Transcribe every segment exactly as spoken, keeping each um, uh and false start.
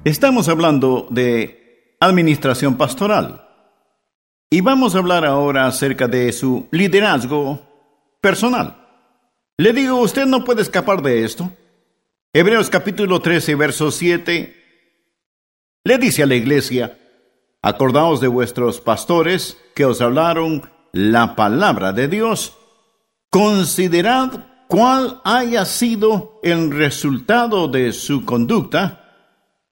Estamos hablando de administración pastoral y vamos a hablar ahora acerca de su liderazgo personal. Le digo, usted no puede escapar de esto. Hebreos capítulo trece, verso siete, le dice a la iglesia: acordaos de vuestros pastores que os hablaron la palabra de Dios. Considerad cuál haya sido el resultado de su conducta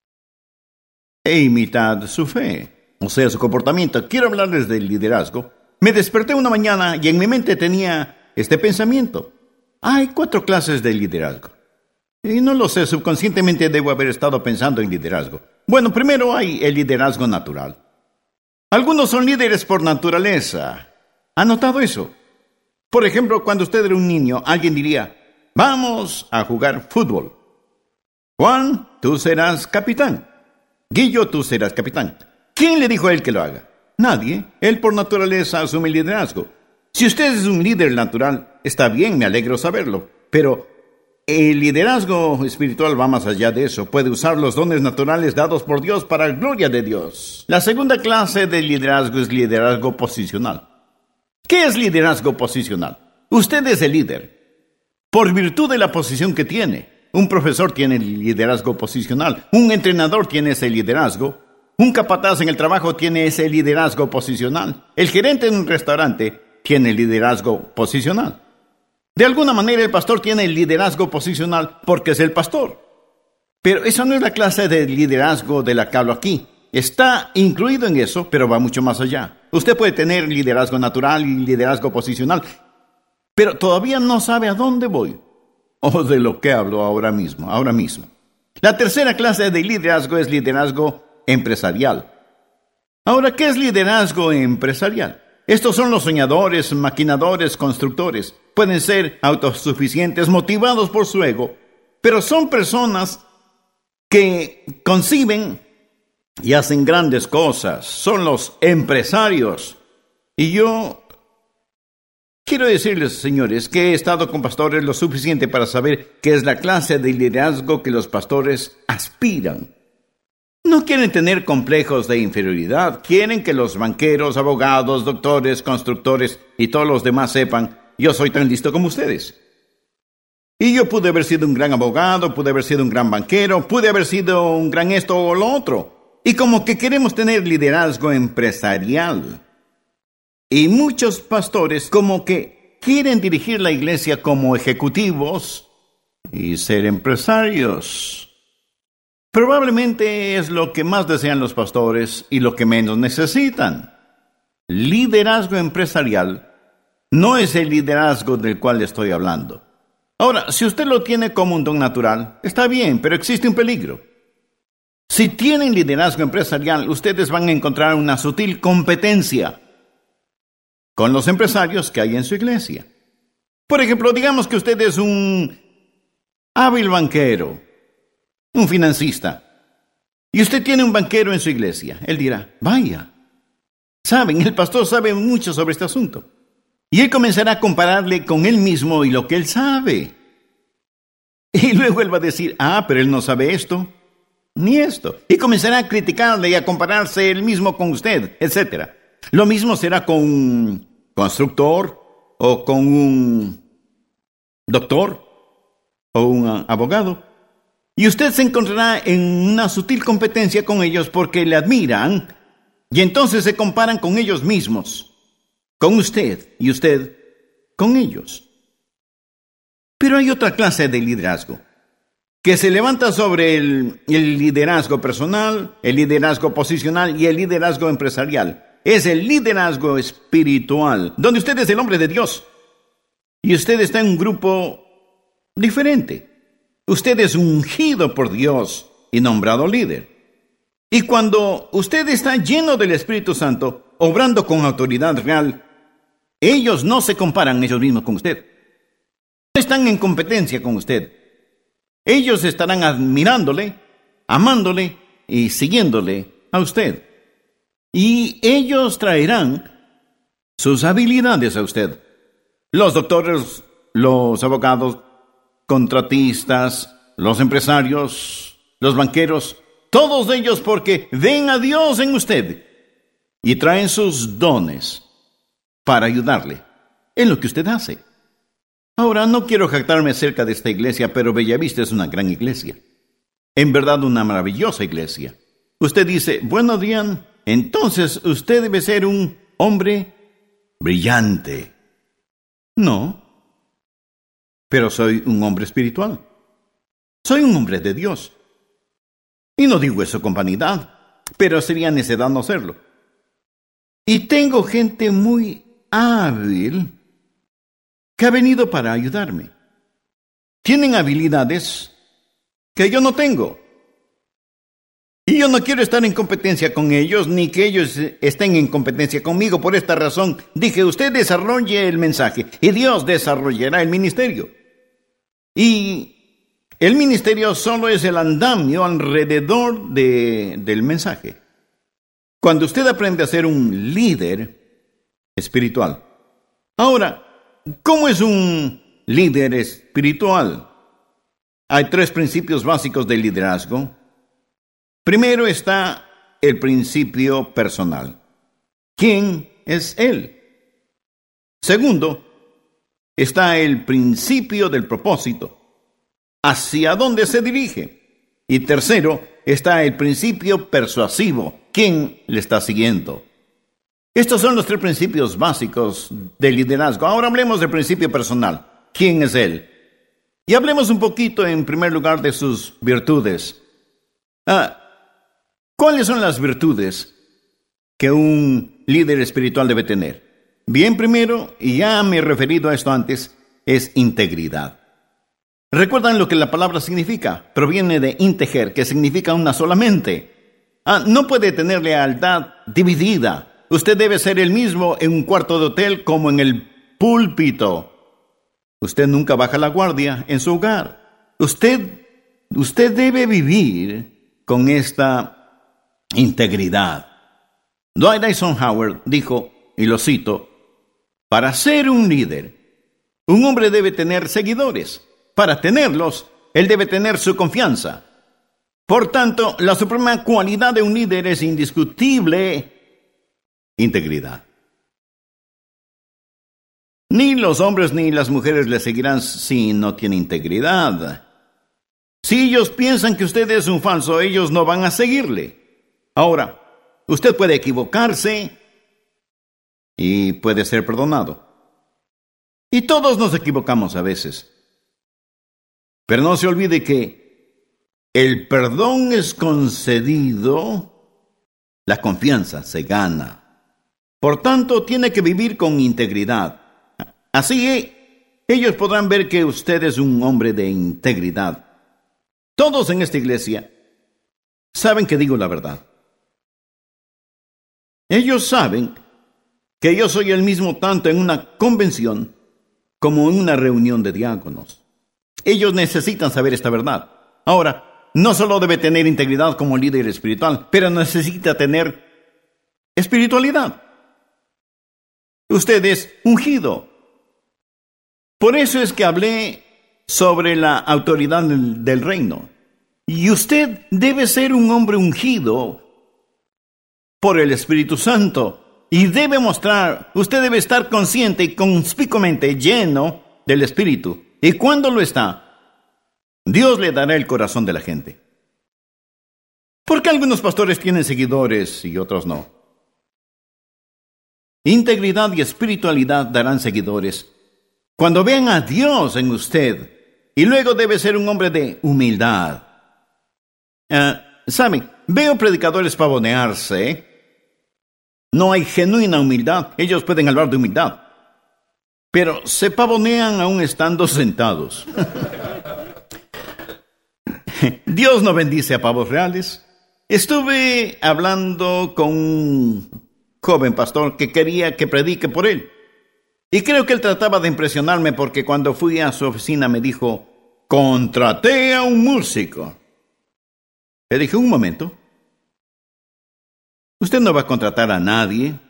e imitad su fe, o sea, su comportamiento. Quiero hablarles del liderazgo. Me desperté una mañana y en mi mente tenía este pensamiento: hay cuatro clases de liderazgo. Y no lo sé, subconscientemente debo haber estado pensando en liderazgo. Bueno, primero hay el liderazgo natural. Algunos son líderes por naturaleza. ¿Ha notado eso? Por ejemplo, cuando usted era un niño, alguien diría: vamos a jugar fútbol. Juan, tú serás capitán. Guillo, tú serás capitán. ¿Quién le dijo a él que lo haga? Nadie. Él por naturaleza asume el liderazgo. Si usted es un líder natural, está bien, me alegro saberlo. Pero el liderazgo espiritual va más allá de eso. Puede usar los dones naturales dados por Dios para la gloria de Dios. La segunda clase de liderazgo es liderazgo posicional. ¿Qué es liderazgo posicional? Usted es el líder por virtud de la posición que tiene. Un profesor tiene el liderazgo posicional. Un entrenador tiene ese liderazgo. Un capataz en el trabajo tiene ese liderazgo posicional. El gerente en un restaurante tiene el liderazgo posicional. De alguna manera el pastor tiene el liderazgo posicional porque es el pastor. Pero esa no es la clase de liderazgo de la que hablo aquí. Está incluido en eso, pero va mucho más allá. Usted puede tener liderazgo natural y liderazgo posicional, pero todavía no sabe a dónde voy o de lo que hablo ahora mismo, ahora mismo. La tercera clase de liderazgo es liderazgo empresarial. Ahora, ¿qué es liderazgo empresarial? Estos son los soñadores, maquinadores, constructores. Pueden ser autosuficientes, motivados por su ego, pero son personas que conciben y hacen grandes cosas. Son los empresarios. Y yo quiero decirles, señores, que he estado con pastores lo suficiente para saber qué es la clase de liderazgo que los pastores aspiran. No quieren tener complejos de inferioridad. Quieren que los banqueros, abogados, doctores, constructores y todos los demás sepan: yo soy tan listo como ustedes. Y yo pude haber sido un gran abogado, pude haber sido un gran banquero, pude haber sido un gran esto o lo otro. Y como que queremos tener liderazgo empresarial. Y muchos pastores como que quieren dirigir la iglesia como ejecutivos y ser empresarios. Probablemente es lo que más desean los pastores y lo que menos necesitan. Liderazgo empresarial no es el liderazgo del cual estoy hablando. Ahora, si usted lo tiene como un don natural, está bien, pero existe un peligro. Si tienen liderazgo empresarial, ustedes van a encontrar una sutil competencia con los empresarios que hay en su iglesia. Por ejemplo, digamos que usted es un hábil banquero, un financista, y usted tiene un banquero en su iglesia. Él dirá: vaya, saben, el pastor sabe mucho sobre este asunto. Y él comenzará a compararle con él mismo y lo que él sabe. Y luego él va a decir: ah, pero él no sabe esto, ni esto. Y comenzará a criticarle y a compararse él mismo con usted, etcétera. Lo mismo será con un constructor, o con un doctor, o un abogado. Y usted se encontrará en una sutil competencia con ellos porque le admiran, y entonces se comparan con ellos mismos, con usted, y usted con ellos. Pero hay otra clase de liderazgo que se levanta sobre el, el liderazgo personal, el liderazgo posicional y el liderazgo empresarial. Es el liderazgo espiritual, donde usted es el hombre de Dios y usted está en un grupo diferente. Usted es ungido por Dios y nombrado líder. Y cuando usted está lleno del Espíritu Santo, obrando con autoridad real, ellos no se comparan ellos mismos con usted. No están en competencia con usted. Ellos estarán admirándole, amándole y siguiéndole a usted. Y ellos traerán sus habilidades a usted. Los doctores, los abogados, contratistas, los empresarios, los banqueros, todos ellos porque ven a Dios en usted y traen sus dones para ayudarle en lo que usted hace. Ahora, no quiero jactarme acerca de esta iglesia, pero Bellavista es una gran iglesia. En verdad, una maravillosa iglesia. Usted dice, bueno, Adrián, entonces usted debe ser un hombre brillante. No, pero soy un hombre espiritual. Soy un hombre de Dios. Y no digo eso con vanidad, pero sería necedad no hacerlo. Y tengo gente muy hábil que ha venido para ayudarme. Tienen habilidades que yo no tengo. Y yo no quiero estar en competencia con ellos, ni que ellos estén en competencia conmigo. Por esta razón, dije, usted desarrolle el mensaje y Dios desarrollará el ministerio. Y el ministerio solo es el andamio alrededor de, del mensaje. Cuando usted aprende a ser un líder espiritual. Ahora, ¿cómo es un líder espiritual? Hay tres principios básicos del liderazgo. Primero está el principio personal. ¿Quién es él? Segundo, está el principio del propósito. ¿Hacia dónde se dirige? Y tercero, está el principio persuasivo. ¿Quién le está siguiendo? Estos son los tres principios básicos del liderazgo. Ahora hablemos del principio personal. ¿Quién es él? Y hablemos un poquito, en primer lugar, de sus virtudes. Ah, ¿Cuáles son las virtudes que un líder espiritual debe tener? Bien, primero, y ya me he referido a esto antes, es integridad. ¿Recuerdan lo que la palabra significa? Proviene de integer, que significa una sola mente. Ah, no puede tener lealtad dividida. Usted debe ser el mismo en un cuarto de hotel como en el púlpito. Usted nunca baja la guardia en su hogar. Usted, usted debe vivir con esta integridad. Dwight Eisenhower dijo, y lo cito, para ser un líder, un hombre debe tener seguidores. Para tenerlos, él debe tener su confianza. Por tanto, la suprema cualidad de un líder es indiscutible integridad. Ni los hombres ni las mujeres le seguirán si no tiene integridad. Si ellos piensan que usted es un falso, ellos no van a seguirle. Ahora, usted puede equivocarse y puede ser perdonado. Y todos nos equivocamos a veces. Pero no se olvide que el perdón es concedido, la confianza se gana. Por tanto, tiene que vivir con integridad. Así, ellos podrán ver que usted es un hombre de integridad. Todos en esta iglesia saben que digo la verdad. Ellos saben que yo soy el mismo tanto en una convención como en una reunión de diáconos. Ellos necesitan saber esta verdad. Ahora, no solo debe tener integridad como líder espiritual, pero necesita tener espiritualidad. Usted es ungido. Por eso es que hablé sobre la autoridad del, del reino. Y usted debe ser un hombre ungido por el Espíritu Santo. Y debe mostrar, usted debe estar consciente y conspicuamente lleno del Espíritu. Y cuando lo está, Dios le dará el corazón de la gente. ¿Por qué algunos pastores tienen seguidores y otros no? Integridad y espiritualidad darán seguidores cuando vean a Dios en usted. Y luego debe ser un hombre de humildad. Uh, ¿Saben? Veo predicadores pavonearse. No hay genuina humildad. Ellos pueden hablar de humildad, pero se pavonean aún estando sentados. Dios no bendice a pavos reales. Estuve hablando con un joven pastor que quería que predique por él. Y creo que él trataba de impresionarme porque cuando fui a su oficina me dijo, contraté a un músico. Le dije, un momento. Usted no va a contratar a nadie.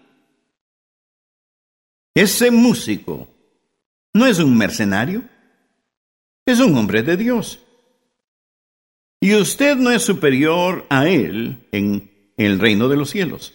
Ese músico no es un mercenario. Es un hombre de Dios. Y y usted no es superior a él en el reino de los cielos.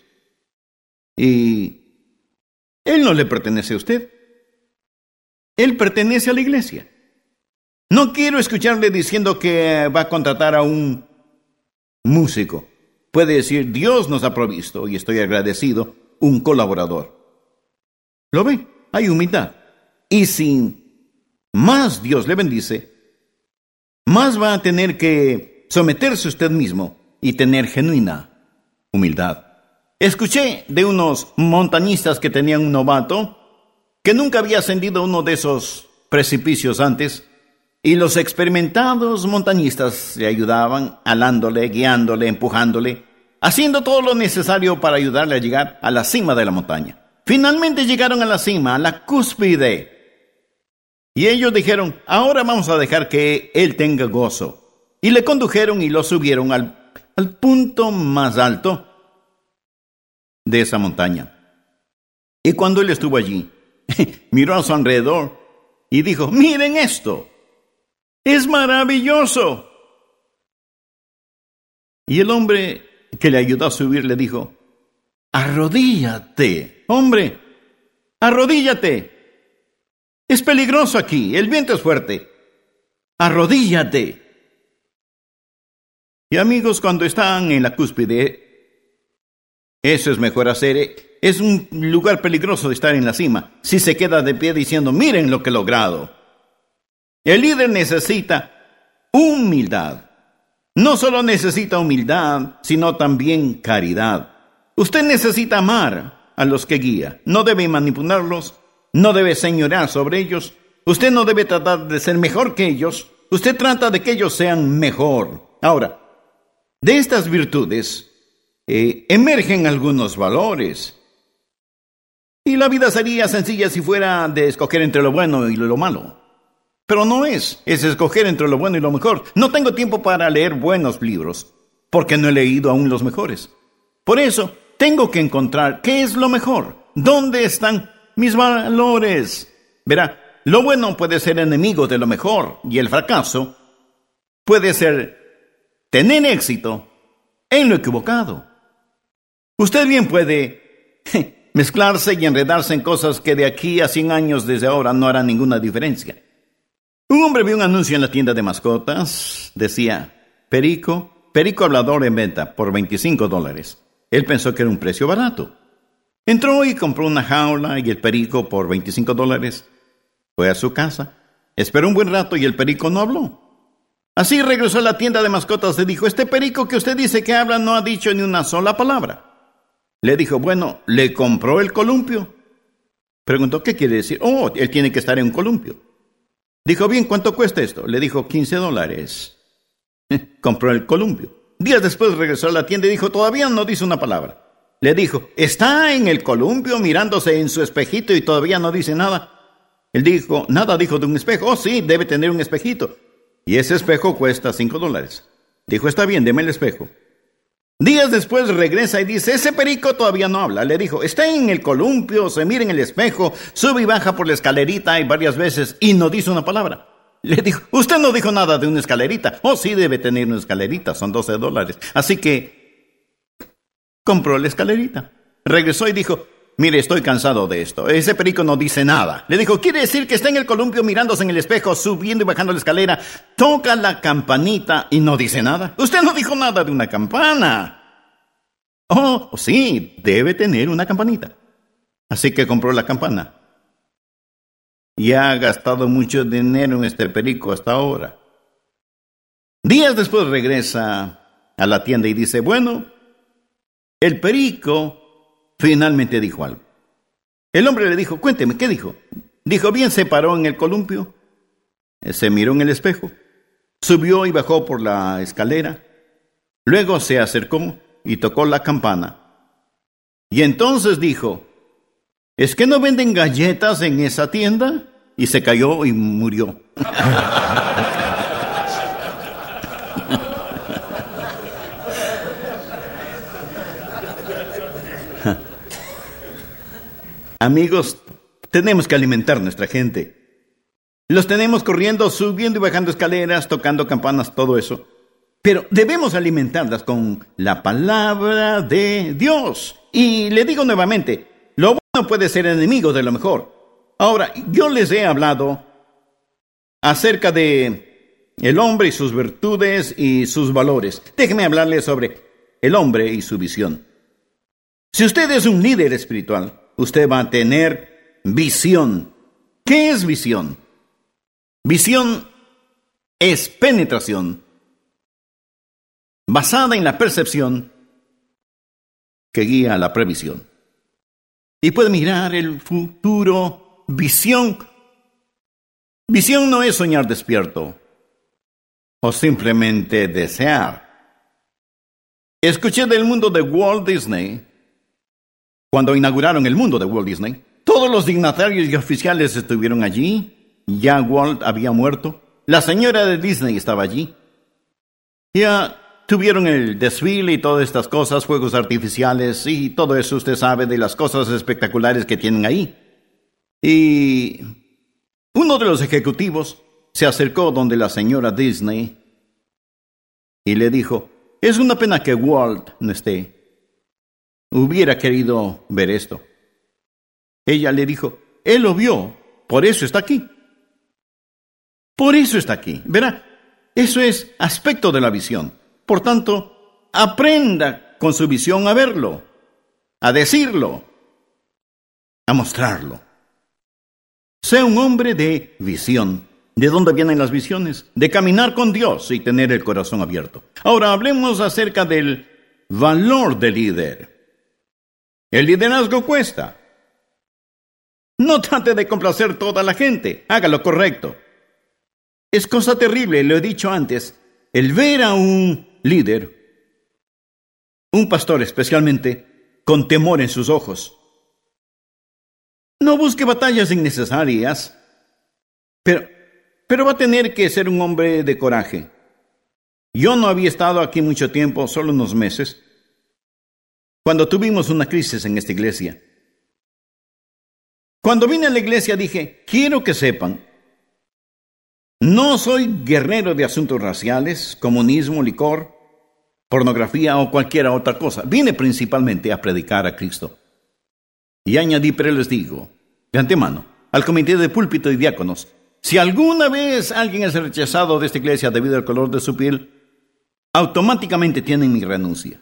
Y él no le pertenece a usted. Él pertenece a la iglesia. No quiero escucharle diciendo que va a contratar a un músico. Puede decir, Dios nos ha provisto, y estoy agradecido, un colaborador. ¿Lo ve? Hay humildad. Y si más Dios le bendice, más va a tener que someterse usted mismo y tener genuina humildad. Escuché de unos montañistas que tenían un novato que nunca había ascendido uno de esos precipicios antes, y los experimentados montañistas le ayudaban, alándole, guiándole, empujándole, haciendo todo lo necesario para ayudarle a llegar a la cima de la montaña. Finalmente llegaron a la cima, a la cúspide. Y ellos dijeron, ahora vamos a dejar que él tenga gozo. Y le condujeron y lo subieron al, al punto más alto de esa montaña. Y cuando él estuvo allí, miró a su alrededor y dijo, miren esto, es maravilloso. Y el hombre que le ayudó a subir le dijo, arrodíllate, hombre, arrodíllate. Es peligroso aquí, el viento es fuerte. Arrodíllate. Y amigos, cuando están en la cúspide, eso es mejor hacer. Es un lugar peligroso de estar en la cima. Si se queda de pie diciendo, miren lo que he logrado. El líder necesita humildad. No solo necesita humildad, sino también caridad. Usted necesita amar a los que guía. No debe manipularlos. No debe señorear sobre ellos. Usted no debe tratar de ser mejor que ellos. Usted trata de que ellos sean mejor. Ahora, de estas virtudes eh, emergen algunos valores. Y la vida sería sencilla si fuera de escoger entre lo bueno y lo malo. Pero no es. Es escoger entre lo bueno y lo mejor. No tengo tiempo para leer buenos libros, porque no he leído aún los mejores. Por eso, tengo que encontrar qué es lo mejor. ¿Dónde están mis valores? Verá, lo bueno puede ser enemigo de lo mejor, y el fracaso puede ser tener éxito en lo equivocado. Usted bien puede mezclarse y enredarse en cosas que de aquí a cien años desde ahora no harán ninguna diferencia. Un hombre vio un anuncio en la tienda de mascotas. Decía, perico, perico hablador en venta por veinticinco dólares. Él pensó que era un precio barato. Entró y compró una jaula y el perico por veinticinco dólares. Fue a su casa, esperó un buen rato y el perico no habló. Así regresó a la tienda de mascotas y dijo, este perico que usted dice que habla no ha dicho ni una sola palabra. Le dijo, bueno, ¿le compró el columpio? Preguntó, ¿qué quiere decir? Oh, él tiene que estar en un columpio. Dijo, bien, ¿cuánto cuesta esto? Le dijo, quince dólares. Compró el columpio. Días después regresó a la tienda y dijo, todavía no dice una palabra. Le dijo, ¿está en el columpio mirándose en su espejito y todavía no dice nada? Él dijo, nada dijo de un espejo. Oh, sí, debe tener un espejito. Y ese espejo cuesta cinco dólares. Dijo, está bien, deme el espejo. Días después regresa y dice, ese perico todavía no habla. Le dijo, está en el columpio, se mira en el espejo, sube y baja por la escalerita y varias veces y no dice una palabra. Le dijo, usted no dijo nada de una escalerita. Oh, sí, debe tener una escalerita, son doce dólares. Así que compró la escalerita. Regresó y dijo, mire, estoy cansado de esto. Ese perico no dice nada. Le dijo, ¿quiere decir que está en el columpio mirándose en el espejo, subiendo y bajando la escalera? Toca la campanita y no dice nada. Usted no dijo nada de una campana. Oh, sí, debe tener una campanita. Así que compró la campana. Y ha gastado mucho dinero en este perico hasta ahora. Días después regresa a la tienda y dice, bueno, el perico finalmente dijo algo. El hombre le dijo, cuénteme, ¿qué dijo? Dijo, bien, se paró en el columpio, se miró en el espejo, subió y bajó por la escalera, luego se acercó y tocó la campana. Y entonces dijo, ¿es que no venden galletas en esa tienda? Y se cayó y murió. Amigos, tenemos que alimentar nuestra gente. Los tenemos corriendo, subiendo y bajando escaleras, tocando campanas, todo eso. Pero debemos alimentarlas con la palabra de Dios. Y le digo nuevamente, lo bueno puede ser enemigo de lo mejor. Ahora, yo les he hablado acerca de el hombre y sus virtudes y sus valores. Déjenme hablarles sobre el hombre y su visión. Si usted es un líder espiritual, usted va a tener visión. ¿Qué es visión? Visión es penetración basada en la percepción que guía a la previsión. Y puede mirar el futuro. Visión. Visión no es soñar despierto o simplemente desear. Escuché del mundo de Walt Disney. Cuando inauguraron el mundo de Walt Disney, todos los dignatarios y oficiales estuvieron allí. Ya Walt había muerto. La señora de Disney estaba allí. Ya tuvieron el desfile y todas estas cosas, fuegos artificiales y todo eso. Usted sabe de las cosas espectaculares que tienen ahí. Y uno de los ejecutivos se acercó donde la señora Disney y le dijo, es una pena que Walt no esté. Hubiera querido ver esto. Ella le dijo, él lo vio, por eso está aquí. Por eso está aquí. Verá, eso es aspecto de la visión. Por tanto, aprenda con su visión a verlo, a decirlo, a mostrarlo. Sea un hombre de visión. ¿De dónde vienen las visiones? De caminar con Dios y tener el corazón abierto. Ahora hablemos acerca del valor del líder. El liderazgo cuesta. No trate de complacer toda la gente. Haga lo correcto. Es cosa terrible, lo he dicho antes, el ver a un líder, un pastor especialmente, con temor en sus ojos. No busque batallas innecesarias, pero, pero va a tener que ser un hombre de coraje. Yo no había estado aquí mucho tiempo, solo unos meses, cuando tuvimos una crisis en esta iglesia. Cuando vine a la iglesia dije, quiero que sepan, no soy guerrero de asuntos raciales, comunismo, licor, pornografía o cualquier otra cosa. Vine principalmente a predicar a Cristo. Y añadí, pero les digo, de antemano, al comité de púlpito y diáconos, si alguna vez alguien es rechazado de esta iglesia debido al color de su piel, automáticamente tienen mi renuncia.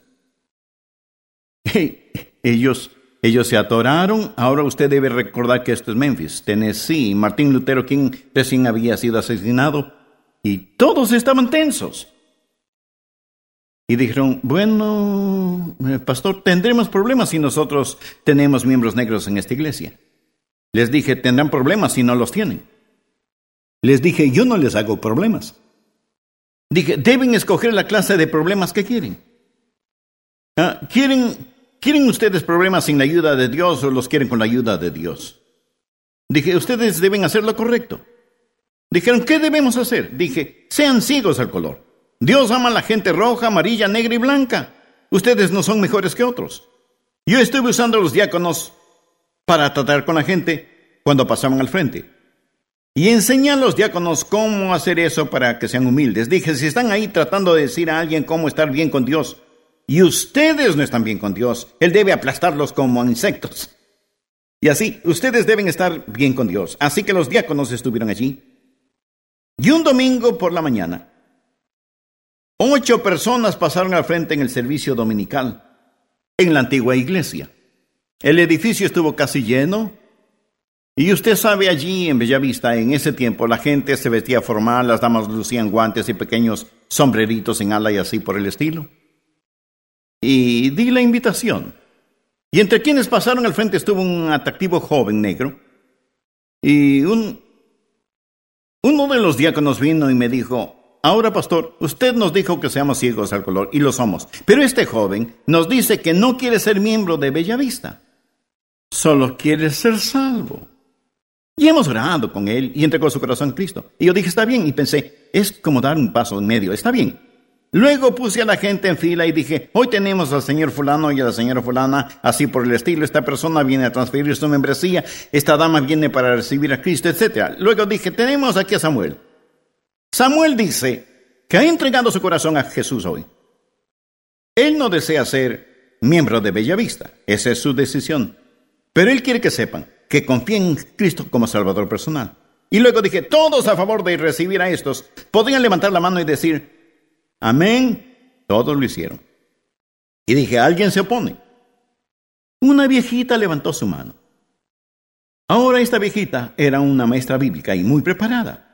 Ellos, ellos se atoraron. Ahora usted debe recordar que esto es Memphis, Tennessee. Martín Lutero King recién había sido asesinado y todos estaban tensos. Y dijeron, bueno, pastor, tendremos problemas si nosotros tenemos miembros negros en esta iglesia. Les dije, tendrán problemas si no los tienen. Les dije, yo no les hago problemas. Dije, deben escoger la clase de problemas que quieren. Ah, ¿quieren, ¿Quieren ustedes problemas sin la ayuda de Dios o los quieren con la ayuda de Dios? Dije, ustedes deben hacer lo correcto. Dijeron, ¿qué debemos hacer? Dije, sean ciegos al color. Dios ama a la gente roja, amarilla, negra y blanca. Ustedes no son mejores que otros. Yo estuve usando a los diáconos para tratar con la gente cuando pasaban al frente. Y enseñé a los diáconos cómo hacer eso para que sean humildes. Dije, si están ahí tratando de decir a alguien cómo estar bien con Dios, y ustedes no están bien con Dios, Él debe aplastarlos como insectos. Y así, ustedes deben estar bien con Dios. Así que los diáconos estuvieron allí. Y un domingo por la mañana, ocho personas pasaron al frente en el servicio dominical en la antigua iglesia. El edificio estuvo casi lleno. Y usted sabe, allí en Bellavista, en ese tiempo, la gente se vestía formal, las damas lucían guantes y pequeños sombreritos en ala y así por el estilo. Y di la invitación. Y entre quienes pasaron al frente estuvo un atractivo joven negro. Y un, uno de los diáconos vino y me dijo, ahora, pastor, usted nos dijo que seamos ciegos al color, y lo somos. Pero este joven nos dice que no quiere ser miembro de Bellavista. Solo quiere ser salvo. Y hemos orado con él y entregó su corazón a Cristo. Y yo dije, está bien. Y pensé, es como dar un paso en medio. Está bien. Luego puse a la gente en fila y dije, hoy tenemos al señor fulano y a la señora fulana, así por el estilo. Esta persona viene a transferir su membresía. Esta dama viene para recibir a Cristo, etcétera. Luego dije, tenemos aquí a Samuel. Samuel dice que ha entregado su corazón a Jesús hoy. Él no desea ser miembro de Bellavista, esa es su decisión. Pero él quiere que sepan que confíen en Cristo como Salvador personal. Y luego dije, todos a favor de recibir a estos, podrían levantar la mano y decir, amén. Todos lo hicieron. Y dije, ¿alguien se opone? Una viejita levantó su mano. Ahora esta viejita era una maestra bíblica y muy preparada.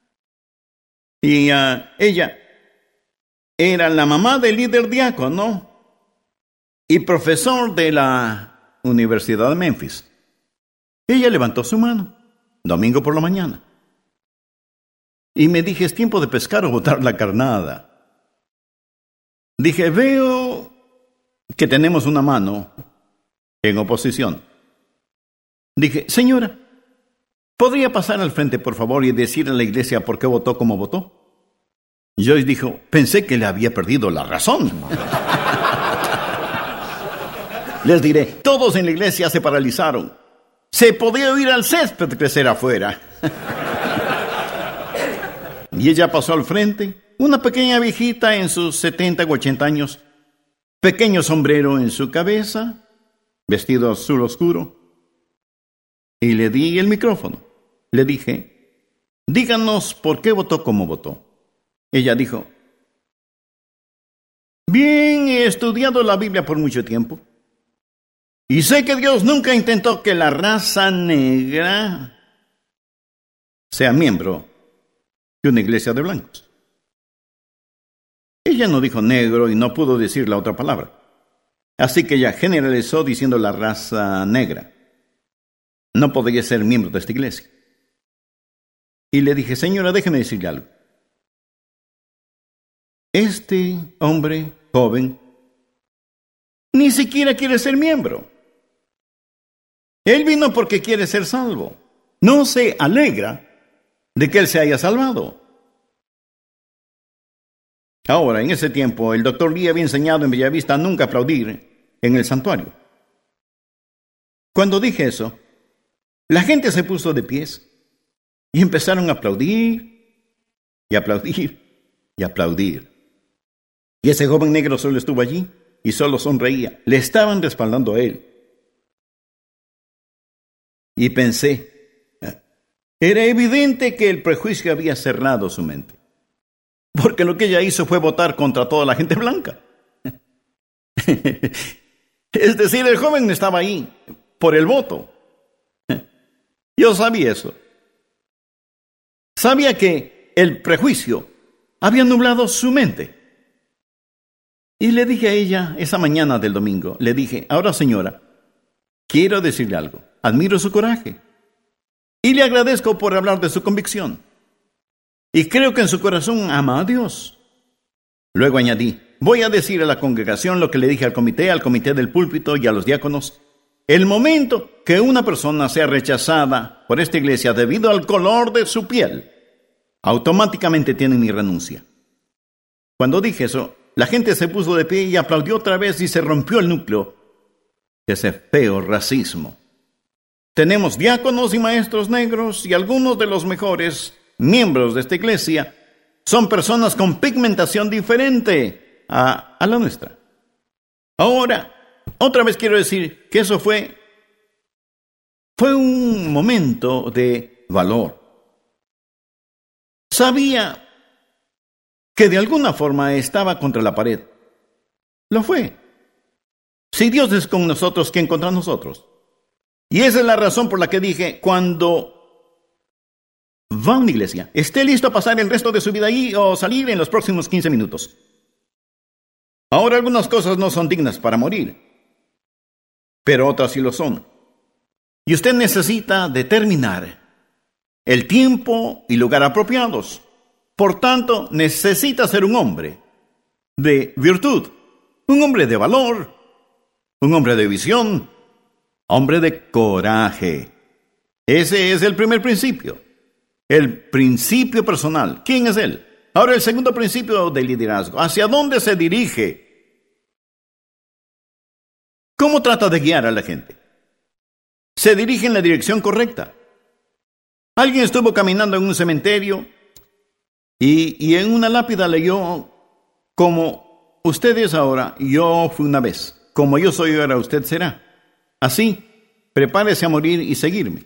Y uh, ella era la mamá del líder diácono y profesor de la Universidad de Memphis. Ella levantó su mano, domingo por la mañana. Y me dije, es tiempo de pescar o botar la carnada. Dije, veo que tenemos una mano en oposición. Dije, señora, ¿podría pasar al frente, por favor, y decirle a la iglesia por qué votó como votó? Joyce dijo, pensé que le había perdido la razón. Les diré, todos en la iglesia se paralizaron. Se podía oír al césped crecer afuera. Y ella pasó al frente, una pequeña viejita en sus setenta u ochenta años, pequeño sombrero en su cabeza, vestido azul oscuro. Y le di el micrófono. Le dije, díganos por qué votó como votó. Ella dijo, bien, he estudiado la Biblia por mucho tiempo. Y sé que Dios nunca intentó que la raza negra sea miembro de una iglesia de blancos. Ella no dijo negro y no pudo decir la otra palabra. Así que ella generalizó diciendo la raza negra. No podría ser miembro de esta iglesia. Y le dije, señora, déjeme decirle algo. Este hombre joven ni siquiera quiere ser miembro. Él vino porque quiere ser salvo. No se alegra de que él se haya salvado. Ahora, en ese tiempo, el doctor Lee había enseñado en Bellavista a nunca aplaudir en el santuario. Cuando dije eso, la gente se puso de pies y empezaron a aplaudir y aplaudir y aplaudir. Y ese joven negro solo estuvo allí y solo sonreía. Le estaban respaldando a él. Y pensé, era evidente que el prejuicio había cerrado su mente. Porque lo que ella hizo fue votar contra toda la gente blanca. Es decir, el joven estaba ahí por el voto. Yo sabía eso. Sabía que el prejuicio había nublado su mente. Y le dije a ella, esa mañana del domingo, le dije, ahora señora, quiero decirle algo. Admiro su coraje. Y le agradezco por hablar de su convicción. Y creo que en su corazón ama a Dios. Luego añadí, voy a decir a la congregación lo que le dije al comité, al comité del púlpito y a los diáconos. El momento que una persona sea rechazada por esta iglesia debido al color de su piel, automáticamente tiene mi renuncia. Cuando dije eso, la gente se puso de pie y aplaudió otra vez y se rompió el núcleo de ese feo racismo. Tenemos diáconos y maestros negros y algunos de los mejores miembros de esta iglesia son personas con pigmentación diferente a, a la nuestra. Ahora, otra vez quiero decir que eso fue, fue un momento de valor. Sabía que de alguna forma estaba contra la pared. Lo fue. Si Dios es con nosotros, ¿quién contra nosotros? Y esa es la razón por la que dije, cuando va a una iglesia, esté listo a pasar el resto de su vida ahí o salir en los próximos quince minutos. Ahora algunas cosas no son dignas para morir, pero otras sí lo son. Y usted necesita determinar el tiempo y lugar apropiados. Por tanto, necesita ser un hombre de virtud, un hombre de valor, un hombre de visión, hombre de coraje. Ese es el primer principio. El principio personal. ¿Quién es él? Ahora el segundo principio del liderazgo. ¿Hacia dónde se dirige? ¿Cómo trata de guiar a la gente? Se dirige en la dirección correcta. Alguien estuvo caminando en un cementerio Y, y en una lápida leyó: como usted es ahora, yo fui una vez. Como yo soy ahora, usted será. Así, prepárese a morir y seguirme.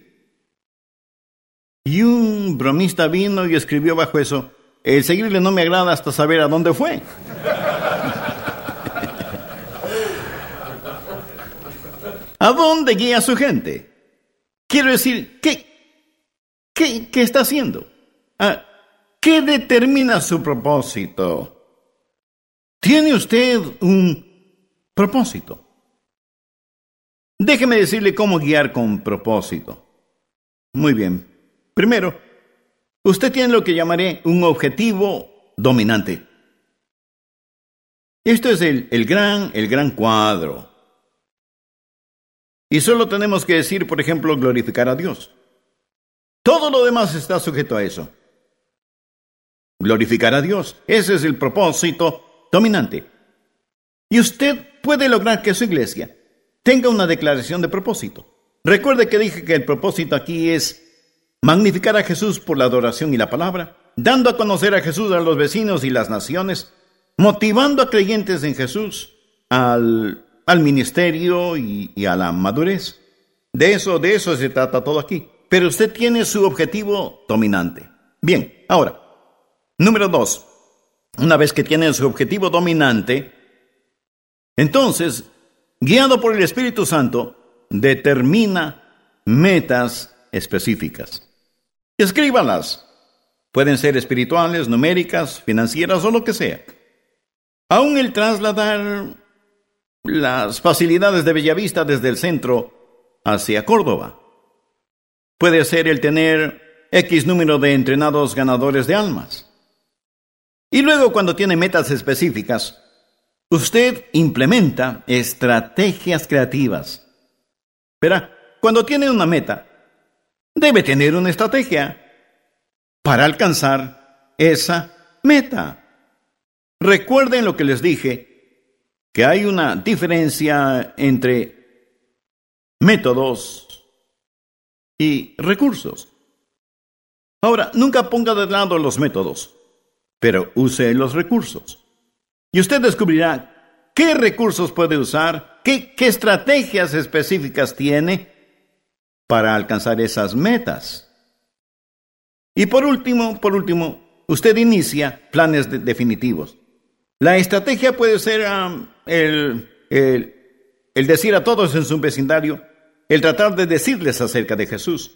Y un bromista vino y escribió bajo eso: el seguirle no me agrada hasta saber a dónde fue. ¿A dónde guía su gente? Quiero decir, ¿qué, qué, qué está haciendo? ¿Ah, ¿Qué determina su propósito? ¿Tiene usted un propósito? Déjeme decirle cómo guiar con propósito. Muy bien. Primero, usted tiene lo que llamaré un objetivo dominante. Esto es el, el gran, el gran cuadro. Y solo tenemos que decir, por ejemplo, glorificar a Dios. Todo lo demás está sujeto a eso. Glorificar a Dios. Ese es el propósito dominante. Y usted puede lograr que su iglesia tenga una declaración de propósito. Recuerde que dije que el propósito aquí es magnificar a Jesús por la adoración y la palabra, dando a conocer a Jesús a los vecinos y las naciones, motivando a creyentes en Jesús al, al ministerio y, y a la madurez. De eso, de eso se trata todo aquí. Pero usted tiene su objetivo dominante. Bien, ahora, número dos. Una vez que tiene su objetivo dominante, entonces, guiado por el Espíritu Santo, determina metas específicas. Escríbalas. Pueden ser espirituales, numéricas, financieras o lo que sea. Aún el trasladar las facilidades de Bellavista desde el centro hacia Córdoba. Puede ser el tener X número de entrenados ganadores de almas. Y luego, cuando tiene metas específicas, usted implementa estrategias creativas. Verá, cuando tiene una meta, debe tener una estrategia para alcanzar esa meta. Recuerden lo que les dije, que hay una diferencia entre métodos y recursos. Ahora, nunca ponga de lado los métodos, pero use los recursos. Y usted descubrirá qué recursos puede usar, qué, qué estrategias específicas tiene para alcanzar esas metas. Y por último, por último, usted inicia planes de, definitivos. La estrategia puede ser um, el, el, el decir a todos en su vecindario, el tratar de decirles acerca de Jesús.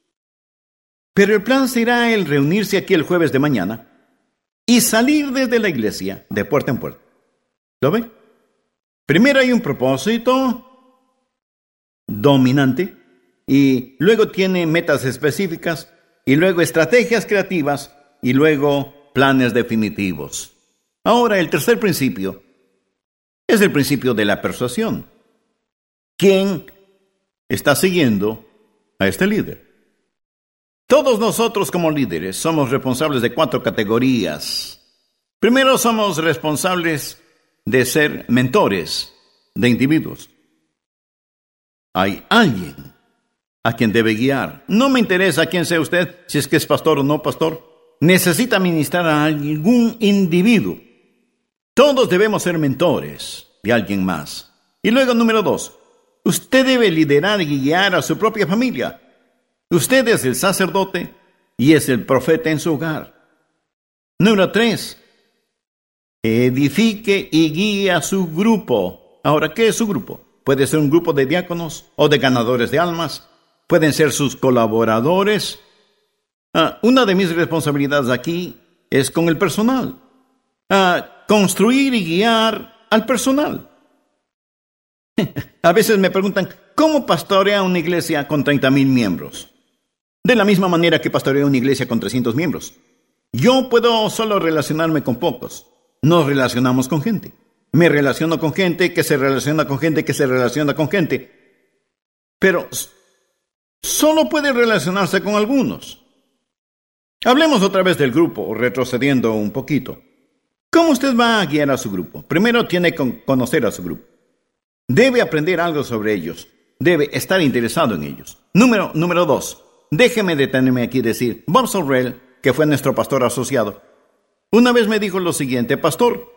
Pero el plan será el reunirse aquí el jueves de mañana y salir desde la iglesia de puerta en puerta. ¿Lo ve? Primero hay un propósito dominante y luego tiene metas específicas y luego estrategias creativas y luego planes definitivos. Ahora, el tercer principio es el principio de la persuasión. ¿Quién está siguiendo a este líder? Todos nosotros como líderes somos responsables de cuatro categorías. Primero, somos responsables de ser mentores de individuos. Hay alguien a quien debe guiar. No me interesa quién sea usted, si es que es pastor o no pastor. Necesita ministrar a algún individuo. Todos debemos ser mentores de alguien más. Y luego, número dos, usted debe liderar y guiar a su propia familia. Usted es el sacerdote y es el profeta en su hogar. Número tres, edifique y guíe a su grupo. Ahora, ¿qué es su grupo? Puede ser un grupo de diáconos o de ganadores de almas. Pueden ser sus colaboradores. Ah, una de mis responsabilidades aquí es con el personal. Ah, construir y guiar al personal. A veces me preguntan, ¿cómo pastorea una iglesia con treinta mil miembros? De la misma manera que pastorea una iglesia con trescientos miembros. Yo puedo solo relacionarme con pocos. Nos relacionamos con gente. Me relaciono con gente que se relaciona con gente que se relaciona con gente. Pero solo puede relacionarse con algunos. Hablemos otra vez del grupo, retrocediendo un poquito. ¿Cómo usted va a guiar a su grupo? Primero tiene que conocer a su grupo. Debe aprender algo sobre ellos. Debe estar interesado en ellos. Número, número dos. Déjeme detenerme aquí y decir, Bob Sorrell, que fue nuestro pastor asociado, Una vez me dijo lo siguiente: pastor,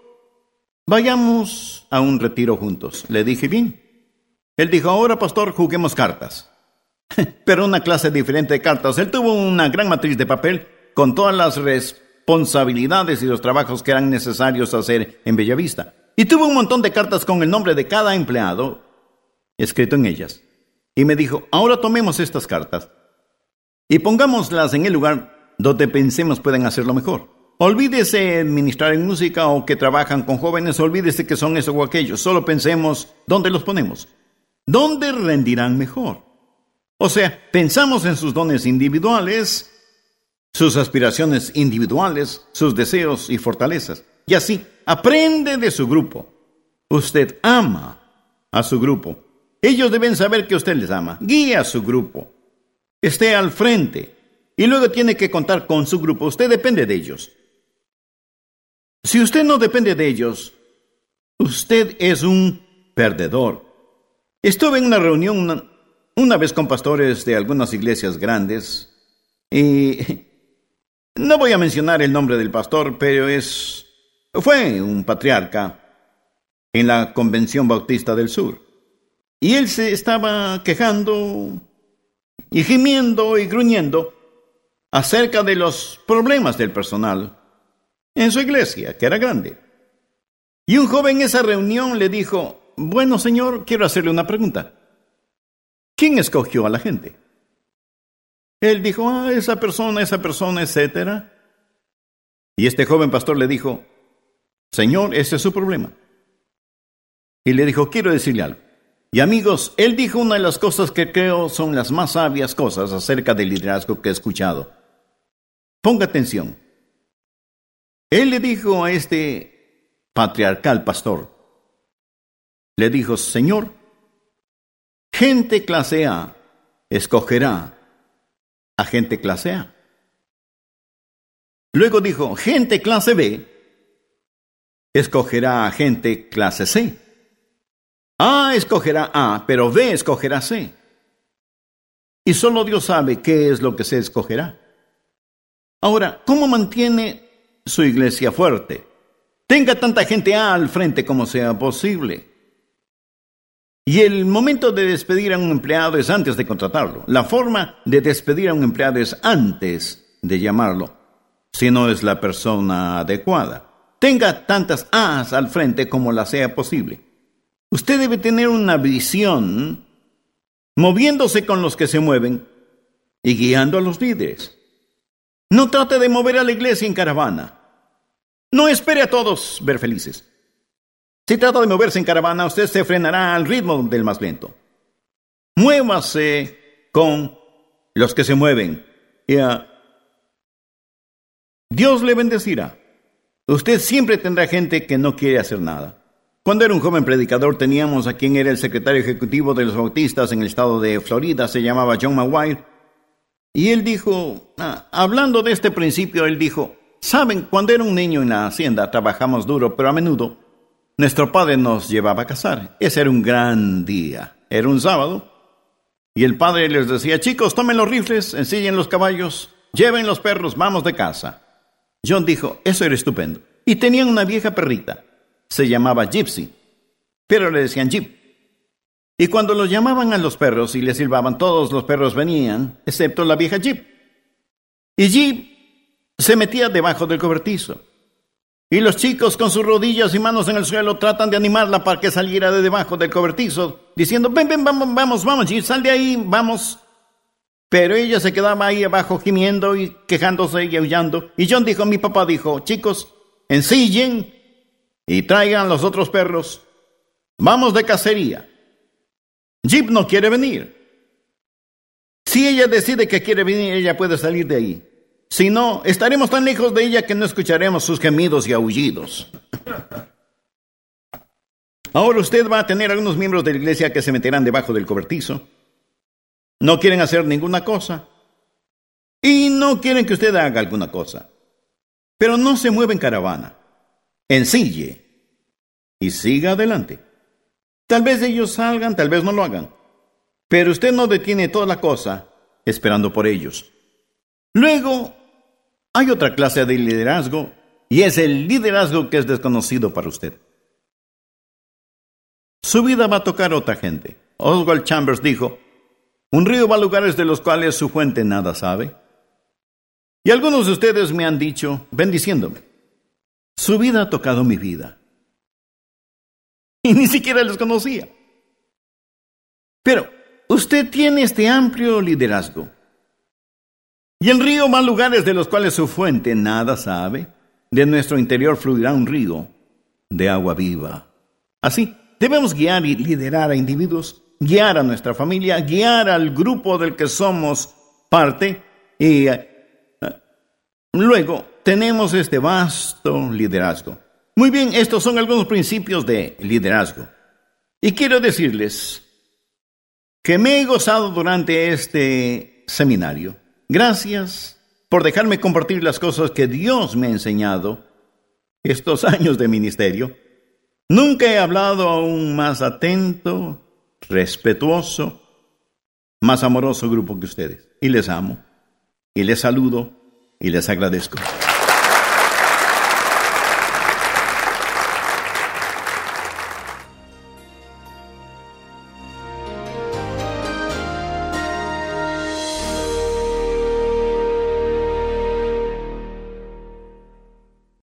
vayamos a un retiro juntos. Le dije, bien. Él dijo, ahora, pastor, juguemos cartas. Pero una clase diferente de cartas. Él tuvo una gran matriz de papel con todas las responsabilidades y los trabajos que eran necesarios hacer en Bellavista. Y tuvo un montón de cartas con el nombre de cada empleado escrito en ellas. Y me dijo, ahora tomemos estas cartas y pongámoslas en el lugar donde pensemos pueden hacerlo mejor. Olvídese de ministrar en música o que trabajan con jóvenes, olvídese que son eso o aquello. Solo pensemos dónde los ponemos. ¿Dónde rendirán mejor? O sea, pensamos en sus dones individuales, sus aspiraciones individuales, sus deseos y fortalezas. Y así, aprende de su grupo. Usted ama a su grupo. Ellos deben saber que usted les ama. Guía a su grupo. Esté al frente. Y luego tiene que contar con su grupo. Usted depende de ellos. Si usted no depende de ellos, usted es un perdedor. Estuve en una reunión una, una vez con pastores de algunas iglesias grandes y no voy a mencionar el nombre del pastor, pero es fue un patriarca en la Convención Bautista del Sur. Y él se estaba quejando y gimiendo y gruñendo acerca de los problemas del personal en su iglesia, que era grande. Y un joven en esa reunión le dijo, bueno, señor, quiero hacerle una pregunta. ¿Quién escogió a la gente? Él dijo, ah, esa persona, esa persona, etcétera. Y este joven pastor le dijo, señor, ese es su problema. Y le dijo, quiero decirle algo. Y amigos, él dijo una de las cosas que creo son las más sabias cosas acerca del liderazgo que he escuchado. Ponga atención. Él le dijo a este patriarcal pastor, le dijo, señor, gente clase A escogerá a gente clase A. Luego dijo, gente clase B escogerá a gente clase C. A escogerá A, pero B escogerá C. Y solo Dios sabe qué es lo que se escogerá. Ahora, ¿cómo mantiene su iglesia fuerte? Tenga tanta gente A al frente como sea posible. Y el momento de despedir a un empleado es antes de contratarlo. La forma de despedir a un empleado es antes de llamarlo, si no es la persona adecuada. Tenga tantas A's al frente como la sea posible. Usted debe tener una visión, moviéndose con los que se mueven y guiando a los líderes. No trate de mover a la iglesia en caravana. No espere a todos ver felices. Si trata de moverse en caravana, usted se frenará al ritmo del más lento. Muévase con los que se mueven. Y, uh, Dios le bendecirá. Usted siempre tendrá gente que no quiere hacer nada. Cuando era un joven predicador, teníamos a quien era el secretario ejecutivo de los bautistas en el estado de Florida, se llamaba John Maguire. Y él dijo, ah, hablando de este principio, él dijo, saben, cuando era un niño en la hacienda, trabajamos duro, pero a menudo nuestro padre nos llevaba a cazar. Ese era un gran día. Era un sábado. Y el padre les decía, chicos, tomen los rifles, ensillen los caballos, lleven los perros, vamos de caza. John dijo, eso era estupendo. Y tenían una vieja perrita. Se llamaba Gypsy, pero le decían Jeep. Y cuando los llamaban a los perros y les silbaban, todos los perros venían, excepto la vieja Jeep. Y Jeep se metía debajo del cobertizo. Y los chicos con sus rodillas y manos en el suelo tratan de animarla para que saliera de debajo del cobertizo, diciendo, ven, ven, vamos, vamos, vamos, Jeep, sal de ahí, vamos. Pero ella se quedaba ahí abajo gimiendo y quejándose y aullando. Y John dijo, mi papá dijo, chicos, ensillen y traigan los otros perros. Vamos de cacería. Jeep no quiere venir. Si ella decide que quiere venir, ella puede salir de ahí. Si no, estaremos tan lejos de ella que no escucharemos sus gemidos y aullidos. Ahora usted va a tener algunos miembros de la iglesia que se meterán debajo del cobertizo. No quieren hacer ninguna cosa. Y no quieren que usted haga alguna cosa. Pero no se mueva en caravana. Ensille y siga adelante. Tal vez ellos salgan, tal vez no lo hagan. Pero usted no detiene toda la cosa esperando por ellos. Luego, hay otra clase de liderazgo y es el liderazgo que es desconocido para usted. Su vida va a tocar a otra gente. Oswald Chambers dijo, un río va a lugares de los cuales su fuente nada sabe. Y algunos de ustedes me han dicho, bendiciéndome, su vida ha tocado mi vida. Y ni siquiera les conocía. Pero usted tiene este amplio liderazgo. Y el río va a lugares de los cuales su fuente nada sabe. De nuestro interior fluirá un río de agua viva. Así, debemos guiar y liderar a individuos, guiar a nuestra familia, guiar al grupo del que somos parte. Y uh, luego tenemos este vasto liderazgo. Muy bien, estos son algunos principios de liderazgo. Y quiero decirles que me he gozado durante este seminario. Gracias por dejarme compartir las cosas que Dios me ha enseñado estos años de ministerio. Nunca he hablado a un más atento, respetuoso, más amoroso grupo que ustedes. Y les amo, y les saludo, y les agradezco.